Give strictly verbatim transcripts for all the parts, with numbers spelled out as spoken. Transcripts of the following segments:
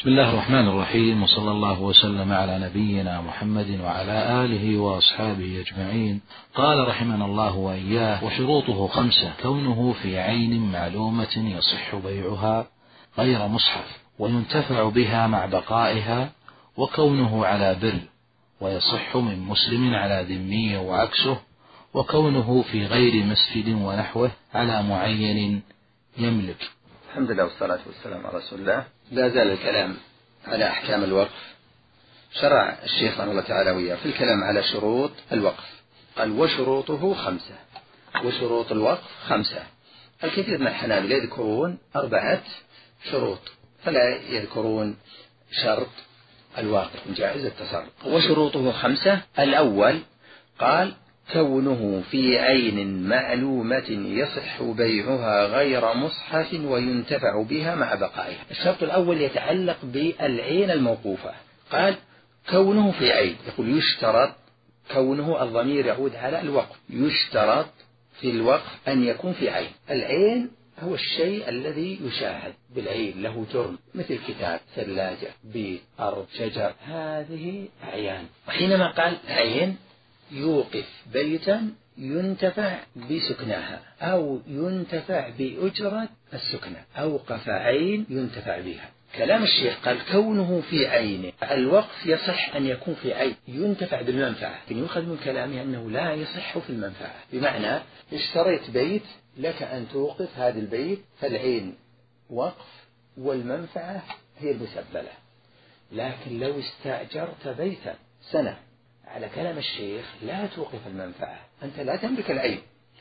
بسم الله الرحمن الرحيم، وصلى الله وسلم على نبينا محمد وعلى آله وأصحابه أجمعين. قال رحمنا الله وإياه: وشروطه خمسة: كونه في عين معلومة يصح بيعها غير مصحف وينتفع بها مع بقائها، وكونه على بر ويصح من مسلم على ذمي وعكسه، وكونه في غير مسجد ونحوه على معين يملك. الحمد لله والصلاة والسلام على رسول الله. لا زال الكلام على أحكام الوقف. شرع الشيخ رحمه الله تعالى وياه في الكلام على شروط الوقف. قال: وشروطه خمسة. وشروط الوقف خمسة. الكثير من الحنابلة يذكرون أربعة شروط، فلا يذكرون شرط الواقف من جائز التصرف. وشروطه خمسة. الأول قال: كونه في عين معلومة يصح بيعها غير مصحف وينتفع بها مع بقائها. الشرط الأول يتعلق بالعين الموقوفة. قال: كونه في عين. يقول يشترط كونه، الضمير يعود على الوقف. يشترط في الوقف أن يكون في عين. العين هو الشيء الذي يشاهد بالعين، له جرم، مثل كتاب، ثلاجة، بيت، أرض، شجر، هذه أعيان. وحينما قال عين يوقف بيتا ينتفع بسكنها أو ينتفع بأجرة السكنة، أوقف عين ينتفع بها. كلام الشيخ قال: كونه في عين. الوقف يصح أن يكون في عين ينتفع بالمنفعة، لكن يؤخذ من كلامه أنه لا يصح في المنفعة. بمعنى اشتريت بيت لك أن توقف هذا البيت، فالعين وقف والمنفعة هي المسبلة. لكن لو استأجرت بيتا سنة، على كلام الشيخ لا توقف المنفعة. أنت لا تملك العين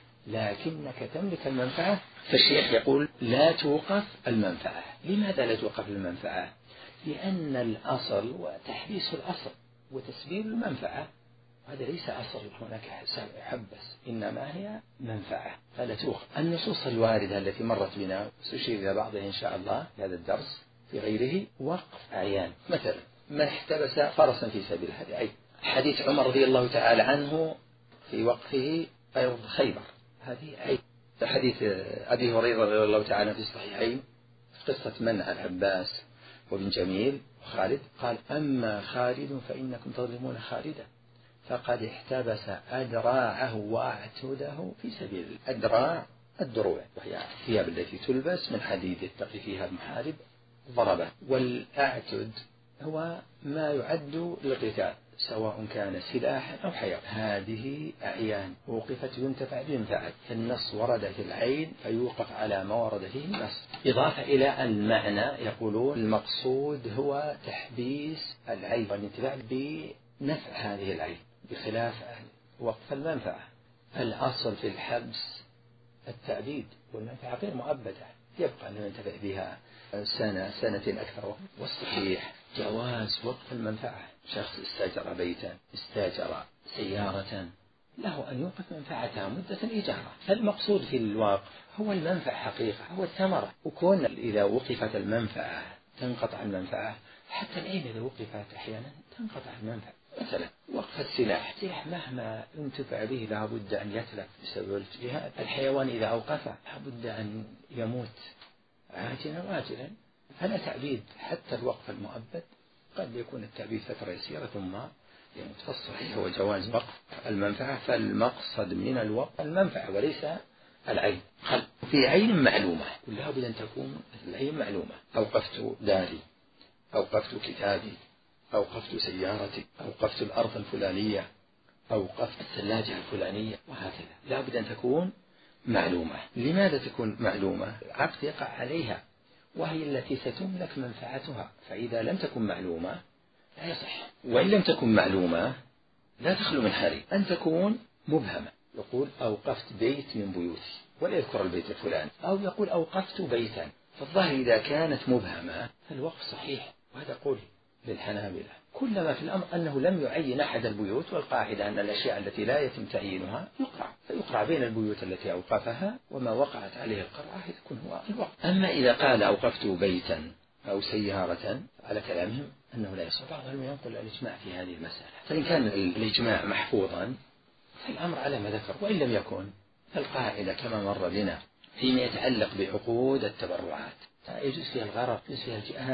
لكنك تملك المنفعة، فالشيخ يقول لا توقف المنفعة. لماذا لا توقف المنفعة؟ لأن الأصل وتحبيس الأصل وتسبيل المنفعة، هذا ليس أصل هناك حبس، إنما هي منفعة، فلا توقف. النصوص الواردة التي مرت بنا سأشير إلى بعضها إن شاء الله في هذا الدرس، في غيره وقف أعيان. مثلا من احتبس فرسا في سبيل هذه عين. حديث عمر رضي الله تعالى عنه في وقفه أرض خيبر، هذه عين. حديث أبي هريرة رضي الله تعالى في الصحيحين في قصة منع العباس وابن جميل وخالد، قال: أما خالد فإنكم تظلمون خالدا فقد احتبس أدراعه وأعتده في سبيل الله. أدراع الدروع، وهي الثياب التي تلبس من حديد يتقي فيها المحارب ضربه، والأعتد هو ما يعد للقتال سواء كان سلاحا أو حيوان. هذه أعيان وقفت ينتفع بمنفعة، فالنص ورد في العين فيوقف على ما ورد فيه النص. إضافة إلى المعنى، يقولون المقصود هو تحبيس العين والانتفاع بنفع هذه العين، بخلاف وقف المنفعة. الأصل في الحبس التعبيد، والمنفعة غير مؤبدة، يبقى أن ينتفع بها سنة سنتين أكثر. والصحيح جواز وقف المنفعة. شخص استاجر بيتا، استاجر سيارة، له أن يوقف منفعتها مدة إيجارة. فالمقصود في الوقف هو المنفع حقيقة، هو الثمرة. وكون إذا وقفت المنفعة تنقطع المنفعة، حتى العين إذا وقفت أحيانا تنقطع المنفعة. مثلا وقف السلاح، السلاح مهما ينتفع به لا بد أن يتلف بسبب الجهاد. الحيوان إذا أوقفه لا بد أن يموت عاجلا واجلا. فلا تعبيد، حتى الوقف المؤبد قد يكون التعبيد فترة يسيرة ثم يموت. فالصحيح هو جواز وقف المنفعة، فالمقصد من الوقف المنفعة وليس العين. في عين معلومة، لا بد أن تكون العين معلومة. أوقفت داري، أوقفت كتابي، أوقفت سيارتي، أوقفت الأرض الفلانية، أوقفت الثلاجة الفلانية، وهكذا. لا بد أن تكون معلومة. لماذا تكون معلومة؟ العقد يقع عليها، وهي التي ستملك منفعتها. فإذا لم تكن معلومة لا يصح. وإن لم تكن معلومة لا تخلو من حري أن تكون مبهمة. يقول أوقفت بيت من بيوتي ولا يذكر البيت الفلاني، أو يقول أوقفت بيتا. فالظاهر إذا كانت مبهمة فالوقف صحيح، وهذا قول للحنابلة. كل ما في الأمر أنه لم يعين أحد البيوت، والقاعدة أن الأشياء التي لا يتم تعيينها يقرع، فيقرع بين البيوت التي أوقفها وما وقعت عليه القرعة يكون هو الوقف. أما إذا قال أوقفت بيتا أو سيارة، على كلامهم أنه لا يصح. بعضهم ينقل الإجماع في هذه المسألة، فإن كان الإجماع محفوظا فالأمر على ما ذكر، وإن لم يكن فالقاعدة كما مر بنا فيما يتعلق بعقود التبرعات يجوز فيها الغرر، يجوز فيها الجهالة،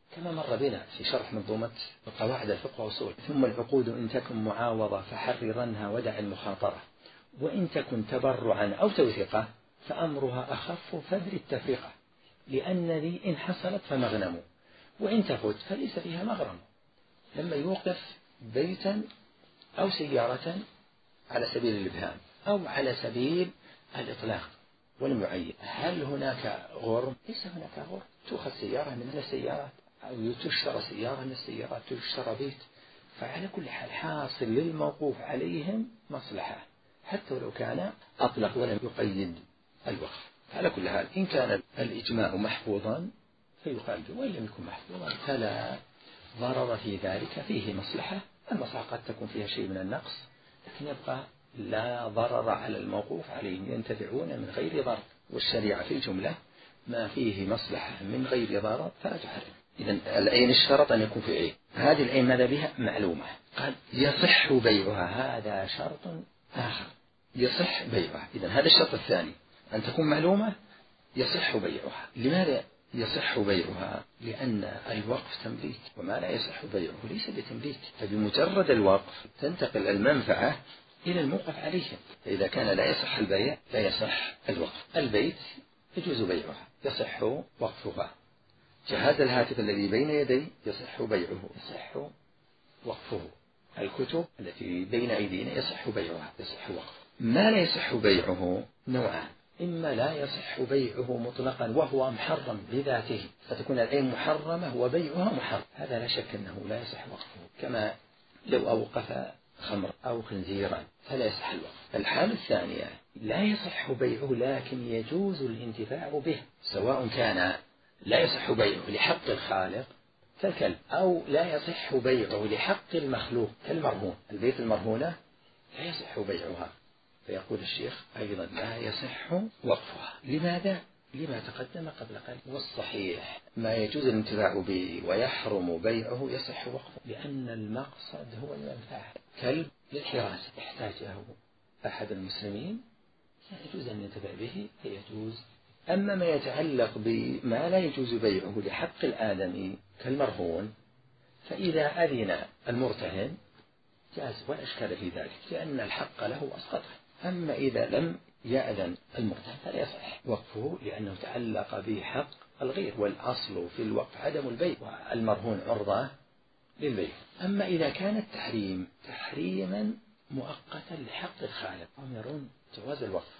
كما مر بنا في شرح منظومة قواعد الفقه وأصول. ثم العقود إن تكن معاوضة فحررنها ودع المخاطرة، وإن تكن تبرعا أو توثيقة فأمرها أخف فدر التفرقة، لأن ذي إن حصلت فمغنم، وإن تفت فليس فيها مغرم. لما يوقف بيتا أو سيارة على سبيل الإبهام أو على سبيل الإطلاق ولم يعين، هل هناك غرم؟ ليس هناك غرم. تؤخذ سيارة من السيارات أو تشترى سيارة من السيارات، تشترى بيت. فعلى كل حال حاصل للموقوف عليهم مصلحة حتى ولو كان أطلق ولم يقيد الوقف. على كل حال إن كان الإجماع محفوظا فيقال به، وإن لم يكن محفوظا فلا ضرر في ذلك، فيه مصلحة. المصلحة قد تكون فيها شيء من النقص، لكن يبقى لا ضرر على الموقوف عليهم، ينتفعون من غير ضرر. والشريعة في الجملة ما فيه مصلحة من غير ضرر فلا تحرم. إذن العين اشترط أن يكون في عين، هذه العين ماذا بها؟ معلومة. قال يصح بيعها، هذا شرط آخر، يصح بيعها. إذن هذا الشرط الثاني أن تكون معلومة، يصح بيعها. لماذا يصح بيعها؟ لأن الوقف تمليك، وما لا يصح بيعه ليس بتمليك، فبمجرد الوقف تنتقل المنفعة إلى الموقف عليه. فإذا كان لا يصح البيع لا يصح الوقف. البيت يجوز بيعها، يصح وقفها. جهاز الهاتف الذي بين يدي يصح بيعه، يصح وقفه. الكتب التي بين أيدينا يصح بيعها، يصح وقفه. ما لا يصح بيعه نوعان: إما لا يصح بيعه مطلقا وهو محرم بذاته، فتكون العين محرمة وبيعها محرم، هذا لا شك أنه لا يصح وقفه، كما لو أوقف خمر أو خنزيرا فلا يصح الوقف. الحالة الثانية لا يصح بيعه لكن يجوز الانتفاع به، سواء كان لا يصح بيعه لحق الخالق كالكلب، أو لا يصح بيعه لحق المخلوق كالمرهون. البيت المرهونة لا يصح بيعها، فيقول الشيخ أيضا لا يصح وقفها. لماذا؟ لما تقدم قبل قليل. والصحيح ما يجوز الانتفاع به ويحرم بيعه يصح وقفه، لأن المقصد هو المنفعة. كلب للحراسة يحتاجه أحد المسلمين يجوز أن ينتفع به فيجوز. أما ما يتعلق بما لا يجوز بيعه لحق الآدمي كالمرهون فإذا أذن المرتهن جاز ولا إشكال في ذلك، لأن الحق له أسقطه. أما إذا لم يأذن المرتهن فلا يصح وقفه، لأنه تعلق بحق الغير، والأصل في الوقف عدم البيع، والمرهون عرضة للبيع. أما إذا كان التحريم تحريما مؤقتا لحق الخالق هم يرون جواز الوقف.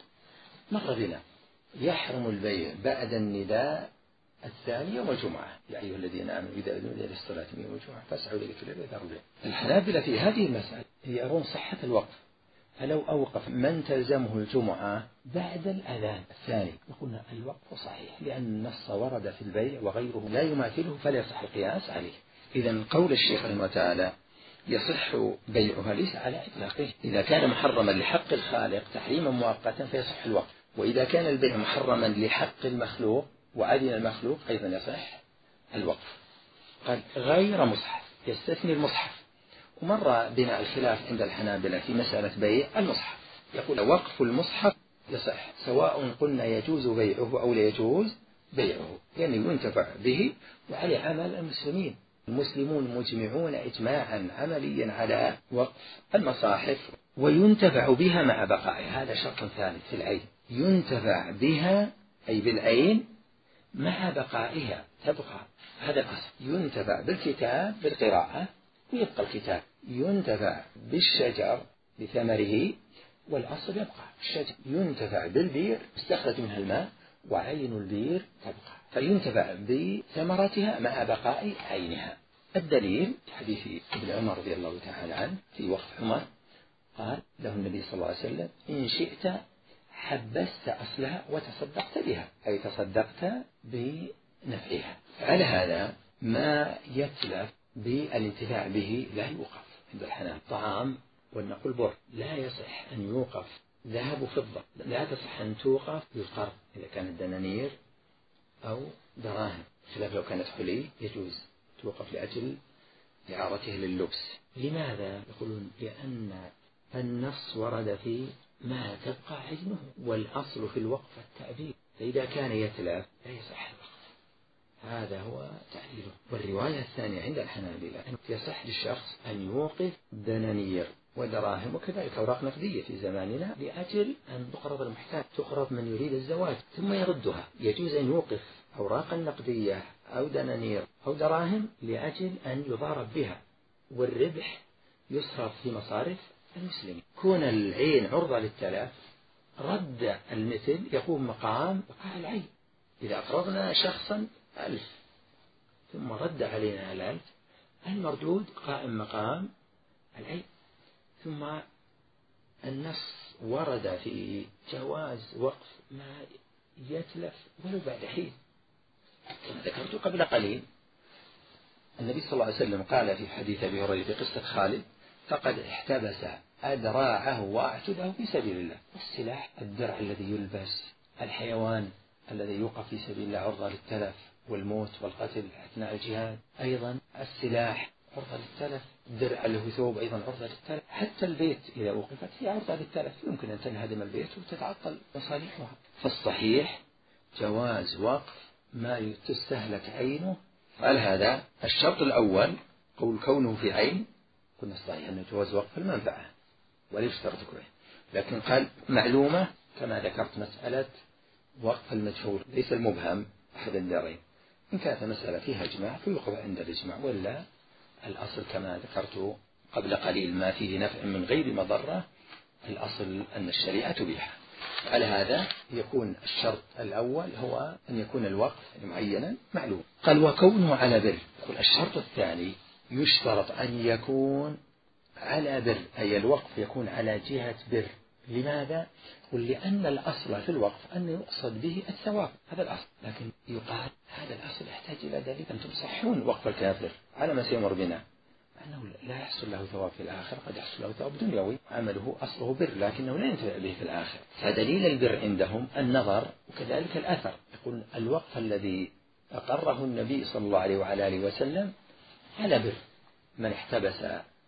مر بنا يحرم البيع بعد النداء الثاني يوم الجمعة: يا أيها الذين آمنوا إذا نودي للصلاة من يوم الجمعة فاسعوا إلى ذكر الله وذروا البيع. الحنابلة في هذه المسألة يرون صحة الوقف، فلو أوقف من تلزمه الجمعة بعد الأذان الثاني يقولون الوقف صحيح، لأن النص ورد في البيع وغيره لا يماثله فلا يصح القياس عليه. إذن قول الشيخ رحمه الله تعالى يصح بيعها ليس على إطلاقه. إذا كان محرما لحق الخالق تحريما مؤقتا فيصح الوقف، وإذا كان البيع محرما لحق المخلوق وأذن المخلوق أيضا يصح الوقف. قال غير مصحف، يستثني المصحف. ومر بنا الخلاف عند الحنابلة في مسألة بيع المصحف، يقول وقف المصحف يصح سواء قلنا يجوز بيعه أو لا يجوز بيعه، يعني ينتفع به وعلى عمل المسلمين. المسلمون مجمعون إجماعا عمليا على وقف المصاحف، وينتفع بها مع بقائها. هذا شرط ثالث في العين، ينتفع بها أي بالعين مع بقائها تبقى. هذا الأصل. ينتفع بالكتاب بالقراءة ويبقى الكتاب، ينتفع بالشجر بثمره والأصل يبقى الشجر، ينتفع بالبير استخرج منها الماء وعين البير تبقى، فينتفع بثمرتها مع بقاء عينها. الدليل حديث ابن عمر رضي الله تعالى عنه في وقف عمر قال له النبي صلى الله عليه وسلم إن شئت حبست أصلها وتصدقت بها، أي تصدقت بنفعها. على هذا ما يتلف بالانتفاع به لا يوقف عند الحنابلة. الطعام والنقل بر لا يصح أن يوقف ذهب وفضة، لا تصح أن توقف بالقرض إذا كانت دنانير أو دراهم، خلاف لو كانت حلي يجوز توقف لأجل إعارته لللبس. لماذا؟ يقولون لأن النص ورد في ما تبقى عينه، والأصل في الوقف التعبير، فإذا كان يتلف لا يصح الوقف. هذا هو تعليله. والرواية الثانية عند الحنابلة أن يصح للشخص أن يوقف دنانير ودراهم وكذلك أوراق نقدية في زماننا لأجل أن تقرض المحتاج، تقرض من يريد الزواج ثم يردها. يجوز أن يوقف أوراقا نقدية أو دنانير أو دراهم لأجل أن يضارب بها، والربح يصرف في مصارف المسلمين. كون العين عرضة للتلف، رد المثل يقوم مقام بقاء العين. إذا أقرضنا شخصا ألف ثم رد علينا الألف، المردود قائم مقام العين. ثم النص ورد في جواز وقف ما يتلف ولو بعد حين. كما ذكرت قبل قليل النبي صلى الله عليه وسلم قال في حديث أبي هريرة في قصة خالد: فقد احتبس أدراعه وأعتده في سبيل الله. والسلاح الدرع الذي يلبس، الحيوان الذي يوقف في سبيل الله عرضة للتلف والموت والقتل أثناء الجهاد، أيضا السلاح عرضة للتلف، درع له ثوب أيضا عرضة للتلف، حتى البيت إذا وقفت هي عرضة للتلف، يمكن أن تنهدم البيت وتتعطل مصالحها. فالصحيح جواز وقف ما تستهلك عينه. قال هذا الشرط الأول قول كونه في عين، كنا الصحيح أنه جواز وقف المنفعة ولا يشترط كله، لكن قال معلومة كما ذكرت مسألة وقف المجهول ليس المبهم أحد الدارين. إن كانت مسألة فيها إجماع فيوقف عند الإجماع، ولا الأصل كما ذكرت قبل قليل ما فيه نفع من غير مضرة، الأصل أن الشريعة تبيح. على هذا يكون الشرط الأول هو أن يكون الوقف معينا معلوم. قال وكونه على بر. يقول الشرط الثاني يشترط أن يكون على بر، أي الوقف يكون على جهة بر. لماذا؟ قل لأن الأصل في الوقف أن يقصد به الثواب، هذا الأصل. لكن يقال هذا الأصل يحتاج إلى دليل. أنتم تصحون وقف الكافر على ما سيمر بنا، أنه لا يحصل له ثواب في الآخر، قد يحصل له ثواب دنيوي، عمله أصله بر لكنه لا ينتفع به في الآخر. فدليل البر عندهم النظر وكذلك الأثر. يقول الوقف الذي أقره النبي صلى الله عليه وعلى آله وسلم على بر، من احتبس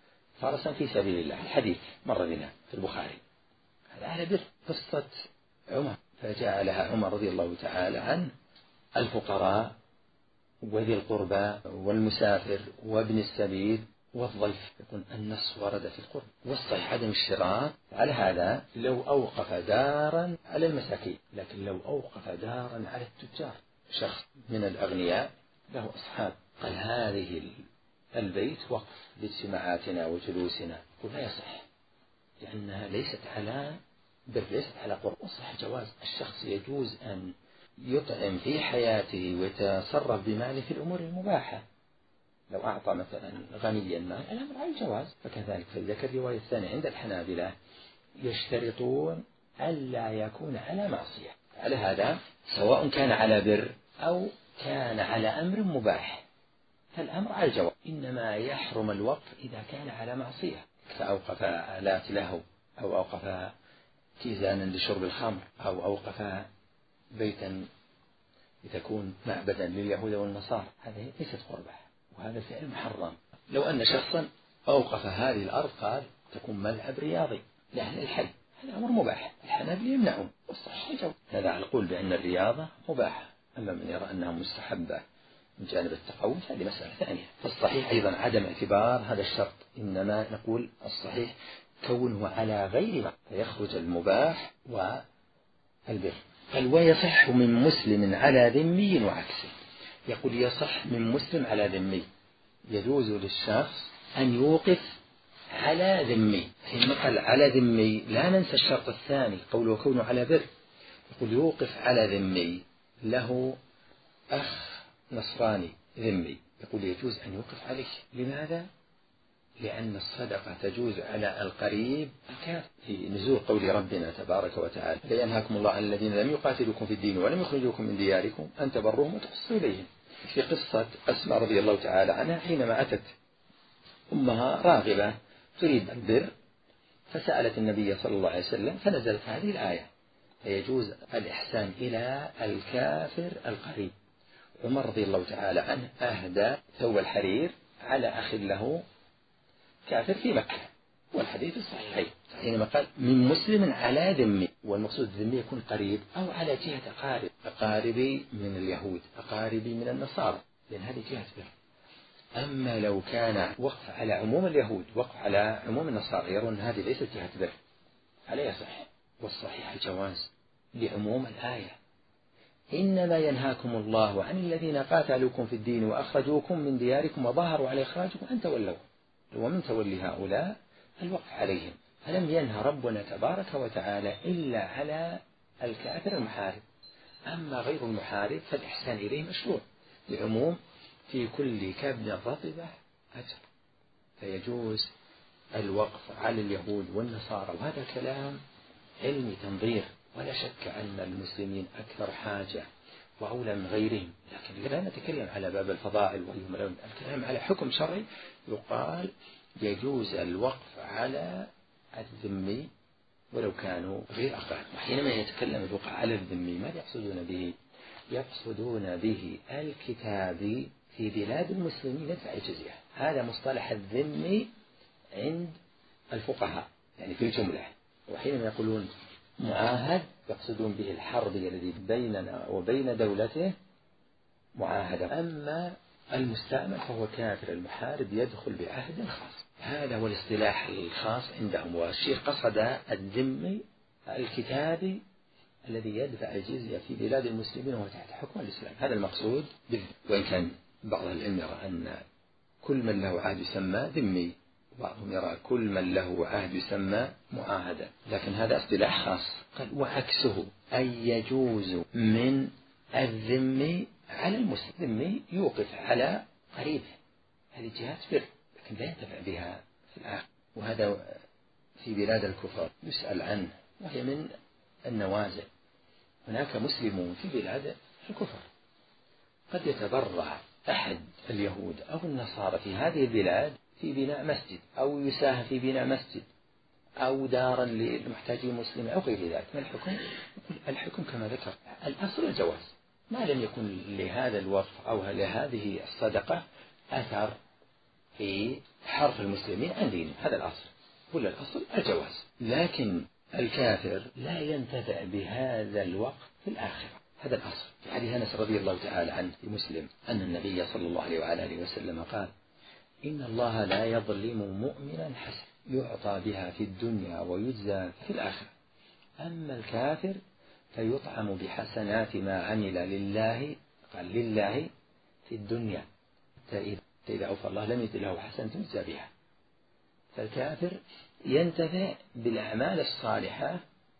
فرسا في سبيل الله، الحديث مر بنا في البخاري، هذا على بر. قصة عمر فجعلها عمر رضي الله تعالى عنه الفقراء وذي القربى والمسافر وابن السبيل والضيف، يكون النص ورد في القرب والصحيح عدم الشراء. على هذا لو أوقف دارا على المساكين، لكن لو أوقف دارا على التجار، شخص من الأغنياء له أصحاب، قال هذه البيت وقف لاجتماعاتنا وجلوسنا، ولا يصح لأنها ليست على بر، ليست على قرب. وصح جواز الشخص يجوز أن يطعم في حياته ويتصرف بماله في الأمور المباحة. لو أعطى مثلا غنيا مال الأمر على الجواز. فكذلك فذكر الرواية الثانية عند الحنابلة يشترطون ألا يكون على معصية. على هذا سواء كان على بر أو كان على أمر مباح فالأمر على الجواز، إنما يحرم الوقف إذا كان على معصية، فأوقف آلات له أو أوقف كيزانا لشرب الخمر أو أوقف بيتا لتكون معبدا لليهود والنصارى، هذه ليست قربة وهذا فعل محرم. لو أن شخصا أوقف هذه الأرض قال تكون ملعب رياضي لأهل الحي، هذا أمر مباح، الحنابلة يمنعون والصحيح الجواز. هذا على القول بأن الرياضة مباحة، أما من يرى أنها مستحبة من جانب التقوى هذه مسألة ثانية. فالصحيح أيضا عدم اعتبار هذا الشرط، إنما نقول الصحيح كونه على غير ما فيخرج المباح والبر. قال ويصح من مسلم على ذمي وعكسه. يقول يصح من مسلم على ذمي، يجوز للشخص أن يوقف على ذمي. حين قال على ذمي لا ننسى الشرط الثاني قول وكونه على بر. يقول يوقف على ذمي له أخ نصراني ذمي، يقول يجوز أن يوقف عليه. لماذا؟ لأن الصدقة تجوز على القريب الكافر، في نزول قول ربنا تبارك وتعالى لا ينهاكم الله عن الذين لم يقاتلوكم في الدين ولم يخرجوكم من دياركم أن تبروهم وتقسطوا إليهم. في قصة أسماء رضي الله تعالى عنها حينما أتت أمها راغبة تريد البر فسألت النبي صلى الله عليه وسلم فنزلت هذه الآية فيجوز الإحسان إلى الكافر القريب. عمر رضي الله تعالى عنه أهدى ثوب الحرير على أخ له كافر في مكة، والحديث الصحيحين حينما قال من مسلم على ذمي، والمقصود الذمي يكون قريب أو على جهة أقارب، أقاربي من اليهود، أقاربي من النصارى، لأن هذه جهة بر. أما لو كان وقف على عموم اليهود، وقف على عموم النصارى، يرون هذه ليست جهة بر، على يصح. والصحيح الجواز لعموم الآية: إنما ينهاكم الله عن الذين قاتلوكم في الدين وأخرجوكم من دياركم وظاهروا على إخراجكم أن تولوا، ومن تولي هؤلاء الوقف عليهم. فلم ينهى ربنا تبارك وتعالى إلا على الكافر المحارب، أما غير المحارب فالإحسان إليه مشروع لعموم في كل كبد رطبة أجر، فيجوز الوقف على اليهود والنصارى. وهذا كلام علمي تنظير، ولا شك أن المسلمين أكثر حاجة وأولى من غيرهم، لكن لا نتكلم على باب الفضائل واليوم، الكلام على حكم شرعي. يقال يجوز الوقف على الذمي ولو كانوا غير أقارب. وحينما يتكلم الوقف على الذمي ماذا يقصدون به؟ يقصدون به الكتاب في بلاد المسلمين يدفع الجزية. هذا مصطلح الذمي عند الفقهاء يعني في الجملة. وحينما يقولون معاهد يقصدون به الحربي الذي بيننا وبين دولته معاهدة. أما المستعمر فهو كافر المحارب يدخل بعهد خاص. هذا هو الاصطلاح الخاص عندهم. والشيخ قصد الذمي الكتابي الذي يدفع الجزية في بلاد المسلمين وهو تحت حكم الإسلام، هذا المقصود بالذمي. وإن كان بعض العلم يرى أن كل من له عهد يسمى ذمي، وبعضهم يرى كل من له عهد يسمى معاهدة، لكن هذا اصطلاح خاص. قال وعكسه أي يجوز من الذمي على المسلم. الذمي يوقف على قريبه، هذه جهات بر لكن لا ينتفع بها في الآخر. وهذا في بلاد الكفار يسأل عنه، وهي من النوازل. هناك مسلمون في بلاد الكفر قد يتبرع أحد اليهود أو النصارى في هذه البلاد في بناء مسجد، أو يساهم في بناء مسجد، أو دارا للمحتاجين المسلمين أو غير ذلك. ما الحكم؟ الحكم كما ذكر الأصل الجواز، ما لم يكن لهذا الوقف أو لهذه الصدقة أثر في حرف المسلمين عن دينهم، هذا الأصل. كل الأصل الجواز، لكن الكافر لا ينتفع بهذا الوقف في الآخرة، هذا الأصل. في حديث أنس رضي الله تعالى عنه في مسلم أن النبي صلى الله عليه وعلى آله وسلم قال: إن الله لا يظلم مؤمنا حسن يعطى بها في الدنيا ويجزى في الآخرة، أما الكافر فيطعم بحسنات ما عمل لله، قال لله في الدنيا، إذا أوفى الله لم يجد له حسنة تجزى بها. فالكافر ينتفع بالأعمال الصالحة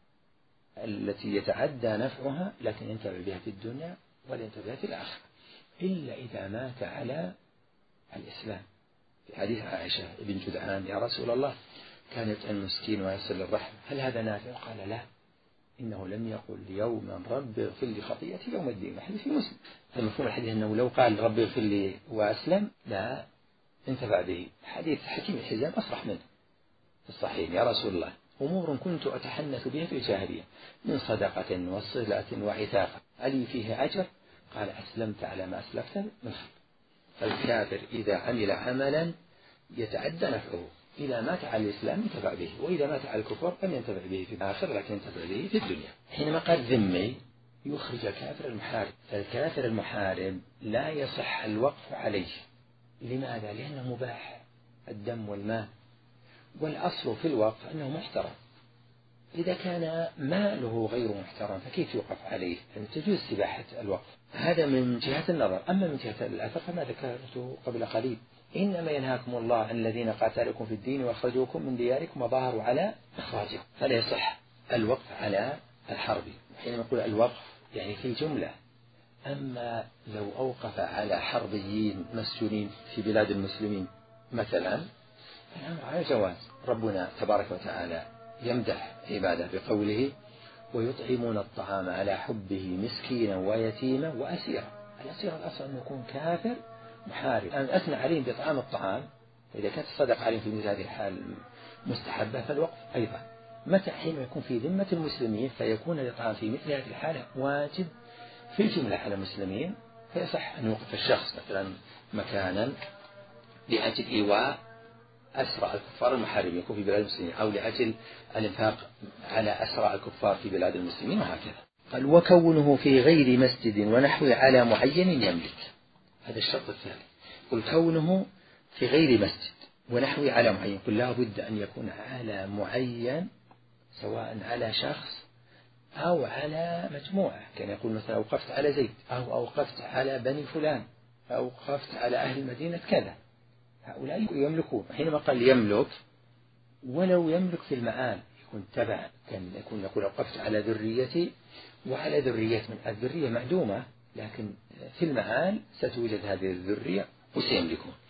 التي يتعدى نفعها، لكن ينتفع بها في الدنيا ولا ينتفع في الآخرة إلا إذا مات على الإسلام. في حديث عائشة بن جدعان: يا رسول الله كان يطعم المسكين ويصل الرحم، هل هذا نافع؟ قال: لا، إنه لم يقل يوما رب اغفر لي خطيئتي يوم الدين. الحديث في مسلم. المفهوم الحديث أنه لو قال رب اغفر لي وأسلم لا انتفع به. حديث حكيم الحزام أصرح منه في الصحيح: يا رسول الله أمور كنت أتحنث بها في الجاهلية من صدقة وصلة وعتاقة، ألي فيه أجر؟ قال: أسلمت على ما أسلفت من خير. فالكافر إذا عمل عملا يتعدى نفعه إذا مات على الإسلام ينتفع به، وإذا مات على الكفر لم ينتفع به في الآخرة لكن ينتفع به في الدنيا. حينما قال ذمي يخرج الكافر المحارب، فالكافر المحارب لا يصح الوقف عليه. لماذا؟ لأنه مباح الدم والمال، والأصل في الوقف أنه محترم. إذا كان ماله غير محترم فكيف يوقف عليه؟ تجوز استباحة الوقف. هذا من جهة النظر. أما من جهة الأثر فما ذكرته قبل قليل: إنما ينهاكم الله عن الذين قاتلوكم في الدين وأخرجوكم من دياركم وظاهروا على إخراجكم. فلا يصح الوقف على الحرب. حينما نقول الوقف يعني في الجملة. أما لو أوقف على حربيين مسجونين في بلاد المسلمين مثلا فالأمر على جواز. ربنا تبارك وتعالى يمدح عباده بقوله: ويطعمون الطعام على حبه مسكينا ويتيما وأسيرا. الأسير الأصل أن يكون كافر محارب. أن أثنى عليهم بطعام الطعام، فإذا كانت الصدقة عليهم في مثل هذه الحال مستحبة فالوقف أيضا. متى حين يكون في ذمة المسلمين فيكون الإطعام في مثل هذه الحالة واجب في الجملة على المسلمين، فيصح أن يوقف الشخص مثلا مكانا لأجل إيواء أسرى الكفار المحاربين يكون في بلاد المسلمين، أو لأجل الإنفاق على أسرى الكفار في بلاد المسلمين وهكذا. قال وكونه في غير مسجد ونحو على معين يملك، هذا الشرط الثاني. قل كونه في غير مسجد ونحو على معين، قل لا بد أن يكون على معين، سواء على شخص أو على مجموعة، كان يقول مثلا أوقفت على زيد، أو أوقفت على بني فلان، أو أوقفت على أهل مدينة كذا، هؤلاء يملكون. حينما قال يملك ولو يملك في المآل يكون تبع، كان يكون يقول أوقفت على ذريتي وعلى ذرية من الذرية معدومة، لكن في المآل ستوجد هذه الذرية وسيملكون.